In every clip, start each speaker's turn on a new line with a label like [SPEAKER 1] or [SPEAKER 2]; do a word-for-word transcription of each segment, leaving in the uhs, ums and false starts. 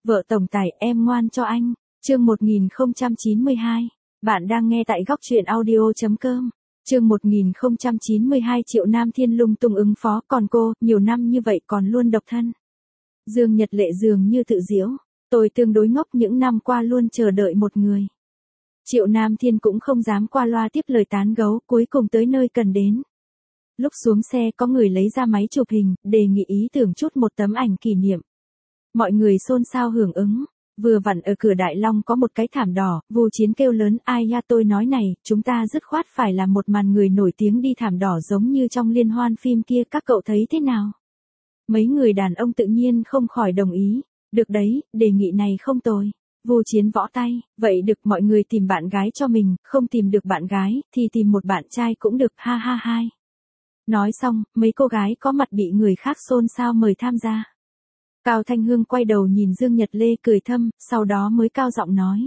[SPEAKER 1] Vợ tổng tài em ngoan cho anh, chương một nghìn không trăm chín mươi hai. Bạn đang nghe tại góc truyện audio.com. Chương một nghìn không trăm chín mươi hai Triệu Nam Thiên lung tung ứng phó, còn cô, nhiều năm như vậy còn luôn độc thân. Dương Nhật Lệ dường như tự giễu, tôi tương đối ngốc những năm qua luôn chờ đợi một người. Triệu Nam Thiên cũng không dám qua loa tiếp lời tán gẫu, cuối cùng tới nơi cần đến. Lúc xuống xe có người lấy ra máy chụp hình, đề nghị ý tưởng chút một tấm ảnh kỷ niệm. Mọi người xôn xao hưởng ứng. Vừa vặn ở cửa Đại Long có một cái thảm đỏ, Vu Chiến kêu lớn, ai nha, tôi nói này, chúng ta dứt khoát phải là một màn người nổi tiếng đi thảm đỏ giống như trong liên hoan phim kia, các cậu thấy thế nào? Mấy người đàn ông tự nhiên không khỏi đồng ý. Được đấy, đề nghị này không tồi. Vu Chiến võ tay, vậy được, mọi người tìm bạn gái cho mình, không tìm được bạn gái, thì tìm một bạn trai cũng được, ha ha hai. Nói xong, mấy cô gái có mặt bị người khác xôn xao mời tham gia. Cao Thanh Hương quay đầu nhìn Dương Nhật Lê cười thâm, sau đó mới cao giọng nói.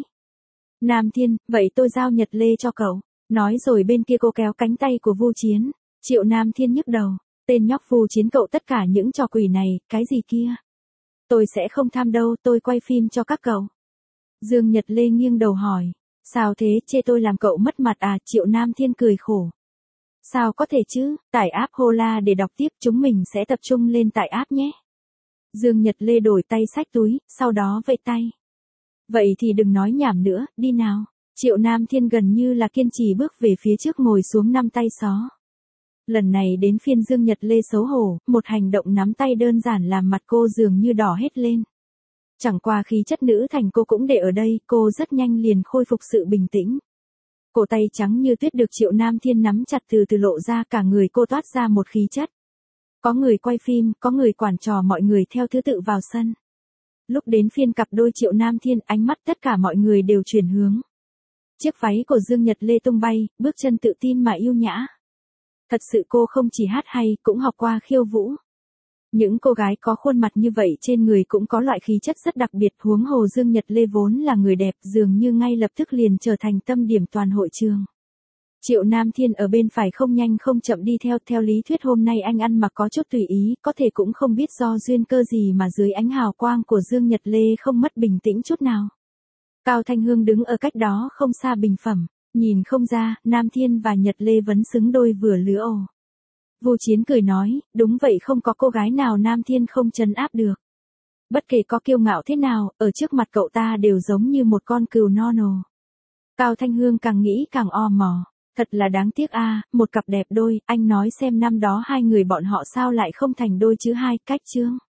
[SPEAKER 1] Nam Thiên, vậy tôi giao Nhật Lê cho cậu. Nói rồi bên kia cô kéo cánh tay của Vu Chiến. Triệu Nam Thiên nhức đầu, tên nhóc Vu Chiến cậu tất cả những trò quỷ này, cái gì kia. Tôi sẽ không tham đâu, tôi quay phim cho các cậu. Dương Nhật Lê nghiêng đầu hỏi. Sao thế, chê tôi làm cậu mất mặt à? Triệu Nam Thiên cười khổ. Sao có thể chứ, tải app Hola để đọc tiếp, chúng mình sẽ tập trung lên tải app nhé. Dương Nhật Lê đổi tay xách túi, sau đó vẫy tay. Vậy thì đừng nói nhảm nữa, đi nào. Triệu Nam Thiên gần như là kiên trì bước về phía trước ngồi xuống năm tay xó. Lần này đến phiên Dương Nhật Lê xấu hổ, một hành động nắm tay đơn giản làm mặt cô dường như đỏ hết lên. Chẳng qua khí chất nữ thành cô cũng để ở đây, cô rất nhanh liền khôi phục sự bình tĩnh. Cổ tay trắng như tuyết được Triệu Nam Thiên nắm chặt từ từ lộ ra, cả người cô toát ra một khí chất. Có người quay phim, có người quản trò, mọi người theo thứ tự vào sân. Lúc đến phiên cặp đôi Triệu Nam Thiên, ánh mắt tất cả mọi người đều chuyển hướng. Chiếc váy của Dương Nhật Lê tung bay, bước chân tự tin mà yêu nhã. Thật sự cô không chỉ hát hay, cũng học qua khiêu vũ. Những cô gái có khuôn mặt như vậy trên người cũng có loại khí chất rất đặc biệt, huống hồ Dương Nhật Lê vốn là người đẹp, dường như ngay lập tức liền trở thành tâm điểm toàn hội trường. Triệu Nam Thiên ở bên phải không nhanh không chậm đi theo, theo lý thuyết hôm nay anh ăn mặc có chút tùy ý, có thể cũng không biết do duyên cơ gì mà dưới ánh hào quang của Dương Nhật Lê không mất bình tĩnh chút nào. Cao Thanh Hương đứng ở cách đó không xa bình phẩm, nhìn không ra, Nam Thiên và Nhật Lê vẫn xứng đôi vừa lứa ồ. Vu Chiến cười nói, đúng vậy, không có cô gái nào Nam Thiên không trấn áp được. Bất kể có kiêu ngạo thế nào, ở trước mặt cậu ta đều giống như một con cừu no nồ. Cao Thanh Hương càng nghĩ càng o mò. Thật là đáng tiếc a, à, một cặp đẹp đôi, anh nói xem năm đó hai người bọn họ sao lại không thành đôi chứ hai, cách chương.